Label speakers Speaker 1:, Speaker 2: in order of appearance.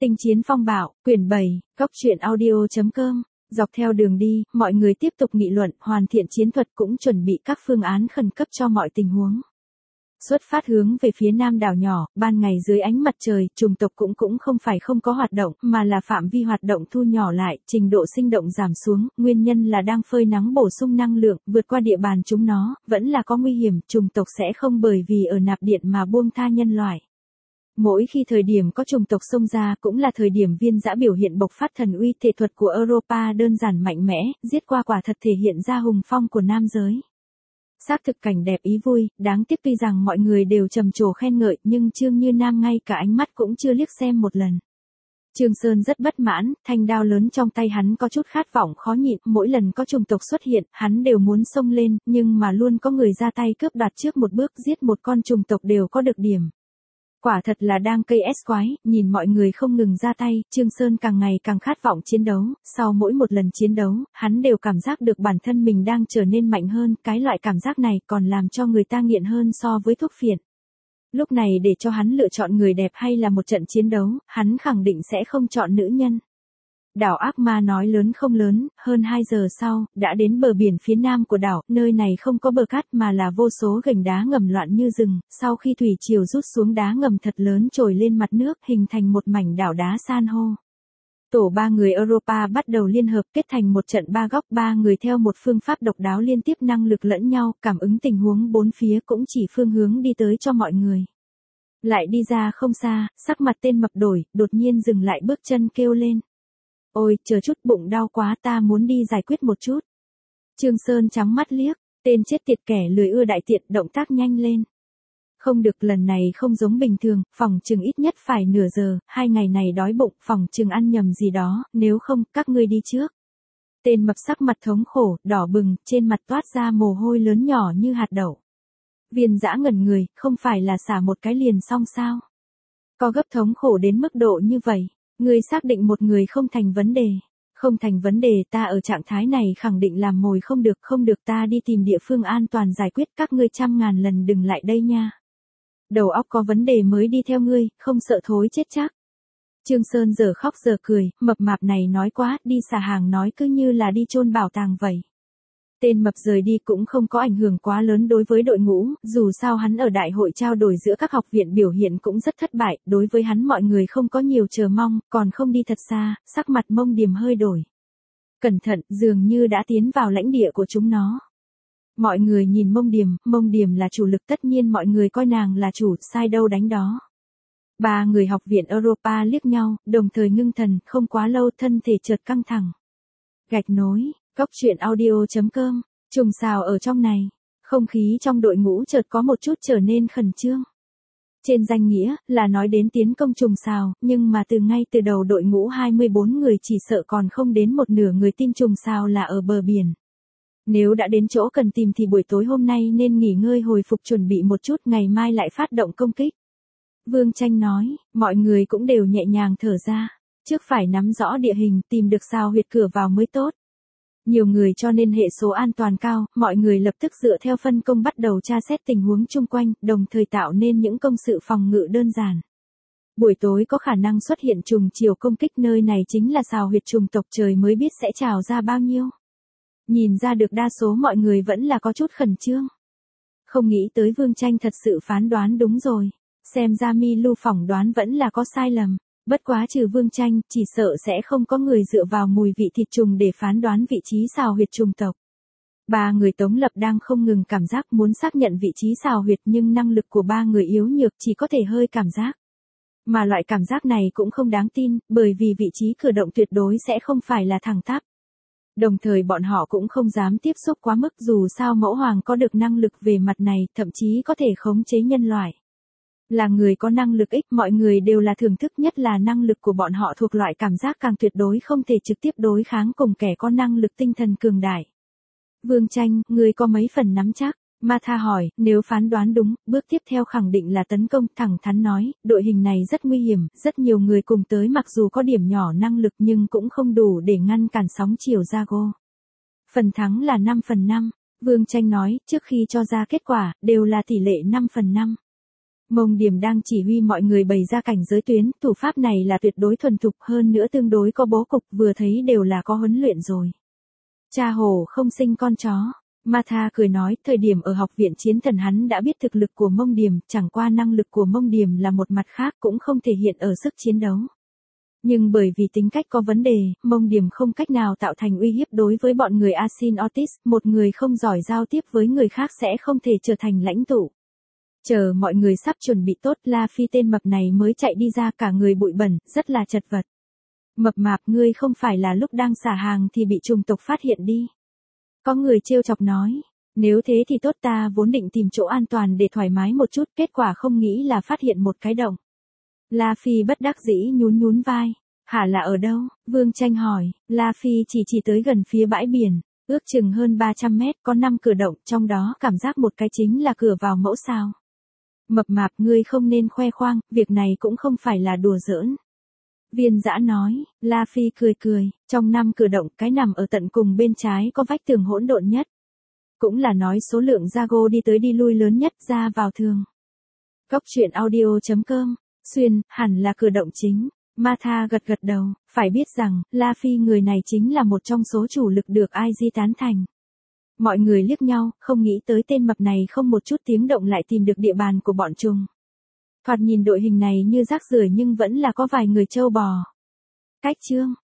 Speaker 1: Tinh chiến phong bạo, quyển 7, góc truyện audio.com. Dọc theo đường đi, mọi người tiếp tục nghị luận, hoàn thiện chiến thuật cũng chuẩn bị các phương án khẩn cấp cho mọi tình huống. Xuất phát hướng về phía nam đảo nhỏ, ban ngày dưới ánh mặt trời, chủng tộc cũng không phải không có hoạt động, mà là phạm vi hoạt động thu nhỏ lại, trình độ sinh động giảm xuống, nguyên nhân là đang phơi nắng bổ sung năng lượng, vượt qua địa bàn chúng nó, vẫn là có nguy hiểm, chủng tộc sẽ không bởi vì ở nạp điện mà buông tha nhân loại. Mỗi khi thời điểm có chủng tộc xông ra cũng là thời điểm viên dã biểu hiện bộc phát thần uy, thể thuật của Europa đơn giản mạnh mẽ, giết qua quả thật thể hiện ra hùng phong của nam giới. Xác thực cảnh đẹp ý vui, đáng tiếc tuy rằng mọi người đều trầm trồ khen ngợi nhưng Trương Như Nam ngay cả ánh mắt cũng chưa liếc xem một lần. Trương Sơn rất bất mãn, thanh đao lớn trong tay hắn có chút khát vọng khó nhịn, mỗi lần có chủng tộc xuất hiện, hắn đều muốn xông lên, nhưng mà luôn có người ra tay cướp đoạt trước một bước, giết một con chủng tộc đều có được điểm. Quả thật là đang cây ép quái, nhìn mọi người không ngừng ra tay, Trương Sơn càng ngày càng khát vọng chiến đấu, sau mỗi một lần chiến đấu, hắn đều cảm giác được bản thân mình đang trở nên mạnh hơn, cái loại cảm giác này còn làm cho người ta nghiện hơn so với thuốc phiện. Lúc này để cho hắn lựa chọn người đẹp hay là một trận chiến đấu, hắn khẳng định sẽ không chọn nữ nhân. Đảo ác ma nói lớn không lớn, hơn 2 giờ sau, đã đến bờ biển phía nam của đảo, nơi này không có bờ cát mà là vô số gành đá ngầm loạn như rừng, sau khi thủy triều rút xuống đá ngầm thật lớn trồi lên mặt nước hình thành một mảnh đảo đá san hô. Tổ 3 người Europa bắt đầu liên hợp kết thành một trận 3 góc, 3 người theo một phương pháp độc đáo liên tiếp năng lực lẫn nhau, cảm ứng tình huống bốn phía cũng chỉ phương hướng đi tới cho mọi người. Lại đi ra không xa, sắc mặt tên mập đổi, đột nhiên dừng lại bước chân kêu lên. Ôi, chờ chút, bụng đau quá, ta muốn đi giải quyết một chút. Trương Sơn trắng mắt liếc, tên chết tiệt kẻ lười ưa đại tiện, động tác nhanh lên. Không được, lần này không giống bình thường, phòng chừng ít nhất phải nửa giờ, 2 ngày này đói bụng, phòng chừng ăn nhầm gì đó, nếu không, các ngươi đi trước. Tên mập sắc mặt thống khổ, đỏ bừng, trên mặt toát ra mồ hôi lớn nhỏ như hạt đậu. Viên dã ngẩn người, không phải là xả một cái liền xong sao? Có gấp thống khổ đến mức độ như vậy. Ngươi xác định một người không thành vấn đề. Không thành vấn đề, ta ở trạng thái này khẳng định làm mồi không được, ta đi tìm địa phương an toàn giải quyết, các ngươi 100.000 lần đừng lại đây nha. Đầu óc có vấn đề mới đi theo ngươi, không sợ thối chết chắc. Trương Sơn giờ khóc giờ cười, mập mạp này nói quá, đi xà hàng nói cứ như là đi chôn bảo tàng vậy. Tên mập rời đi cũng không có ảnh hưởng quá lớn đối với đội ngũ, dù sao hắn ở đại hội trao đổi giữa các học viện biểu hiện cũng rất thất bại, đối với hắn mọi người không có nhiều chờ mong, còn không đi thật xa, sắc mặt Mông Điềm hơi đổi. Cẩn thận, dường như đã tiến vào lãnh địa của chúng nó. Mọi người nhìn Mông Điềm là chủ lực, tất nhiên mọi người coi nàng là chủ, sai đâu đánh đó. 3 người học viện Europa liếc nhau, đồng thời ngưng thần, không quá lâu thân thể chợt căng thẳng. Gạch nối. Góc truyện audio.com, trùng xào ở trong này, không khí trong đội ngũ chợt có một chút trở nên khẩn trương. Trên danh nghĩa là nói đến tiến công trùng xào, nhưng mà ngay từ đầu đội ngũ 24 người chỉ sợ còn không đến một nửa người tin trùng xào là ở bờ biển. Nếu đã đến chỗ cần tìm thì buổi tối hôm nay nên nghỉ ngơi hồi phục chuẩn bị một chút, ngày mai lại phát động công kích. Vương Tranh nói, mọi người cũng đều nhẹ nhàng thở ra, trước phải nắm rõ địa hình, tìm được xào huyệt cửa vào mới tốt. Nhiều người cho nên hệ số an toàn cao, mọi người lập tức dựa theo phân công bắt đầu tra xét tình huống chung quanh, đồng thời tạo nên những công sự phòng ngự đơn giản. Buổi tối có khả năng xuất hiện trùng chiều công kích, nơi này chính là xào huyệt trùng tộc, trời mới biết sẽ trào ra bao nhiêu. Nhìn ra được đa số mọi người vẫn là có chút khẩn trương. Không nghĩ tới Vương Tranh thật sự phán đoán đúng rồi, xem ra Mi Lu phỏng đoán vẫn là có sai lầm. Bất quá trừ Vương Tranh, chỉ sợ sẽ không có người dựa vào mùi vị thịt trùng để phán đoán vị trí xào huyệt trùng tộc. 3 người Tống Lập đang không ngừng cảm giác muốn xác nhận vị trí xào huyệt, nhưng năng lực của 3 người yếu nhược, chỉ có thể hơi cảm giác. Mà loại cảm giác này cũng không đáng tin, bởi vì vị trí cử động tuyệt đối sẽ không phải là thẳng tắp. Đồng thời bọn họ cũng không dám tiếp xúc quá mức, dù sao Mẫu Hoàng có được năng lực về mặt này, thậm chí có thể khống chế nhân loại. Là người có năng lực ích, mọi người đều là thưởng thức, nhất là năng lực của bọn họ thuộc loại cảm giác càng tuyệt đối không thể trực tiếp đối kháng cùng kẻ có năng lực tinh thần cường đại. Vương Tranh, ngươi có mấy phần nắm chắc? Martha hỏi, nếu phán đoán đúng, bước tiếp theo khẳng định là tấn công, thẳng thắn nói, đội hình này rất nguy hiểm, rất nhiều người cùng tới, mặc dù có điểm nhỏ năng lực nhưng cũng không đủ để ngăn cản sóng chiều Jago. Phần thắng là 5/5, Vương Tranh nói, trước khi cho ra kết quả, đều là tỷ lệ 5/5. Mông Điểm đang chỉ huy mọi người bày ra cảnh giới tuyến, thủ pháp này là tuyệt đối thuần thục hơn nữa tương đối có bố cục, vừa thấy đều là có huấn luyện rồi. Cha hổ không sinh con chó. Martha cười nói, thời điểm ở học viện chiến thần hắn đã biết thực lực của Mông Điểm, chẳng qua năng lực của Mông Điểm là một mặt khác cũng không thể hiện ở sức chiến đấu. Nhưng bởi vì tính cách có vấn đề, Mông Điểm không cách nào tạo thành uy hiếp đối với bọn người Asin Otis, một người không giỏi giao tiếp với người khác sẽ không thể trở thành lãnh tụ. Chờ mọi người sắp chuẩn bị tốt, La Phi tên mập này mới chạy đi ra, cả người bụi bẩn, rất là chật vật. Mập mạp, ngươi không phải là lúc đang xả hàng thì bị trùng tộc phát hiện đi. Có người trêu chọc nói, nếu thế thì tốt, ta vốn định tìm chỗ an toàn để thoải mái một chút, kết quả không nghĩ là phát hiện một cái động. La Phi bất đắc dĩ nhún nhún vai, hả là ở đâu? Vương Tranh hỏi. La Phi chỉ tới gần phía bãi biển, ước chừng hơn 300 mét, có 5 cửa động, trong đó cảm giác một cái chính là cửa vào mẫu sao. Mập mạp, ngươi không nên khoe khoang, việc này cũng không phải là đùa giỡn. Viên Dã nói. La Phi cười, trong 5 cửa động, cái nằm ở tận cùng bên trái có vách tường hỗn độn nhất. Cũng là nói số lượng Zago đi tới đi lui lớn nhất, ra vào thường. Góc truyện audio.com, xuyên, hẳn là cửa động chính. Martha gật đầu, phải biết rằng, La Phi người này chính là một trong số chủ lực được IG tán thành. Mọi người liếc nhau, không nghĩ tới tên mập này không một chút tiếng động lại tìm được địa bàn của bọn chúng. Thoạt nhìn đội hình này như rác rưởi nhưng vẫn là có vài người trâu bò. Cách chương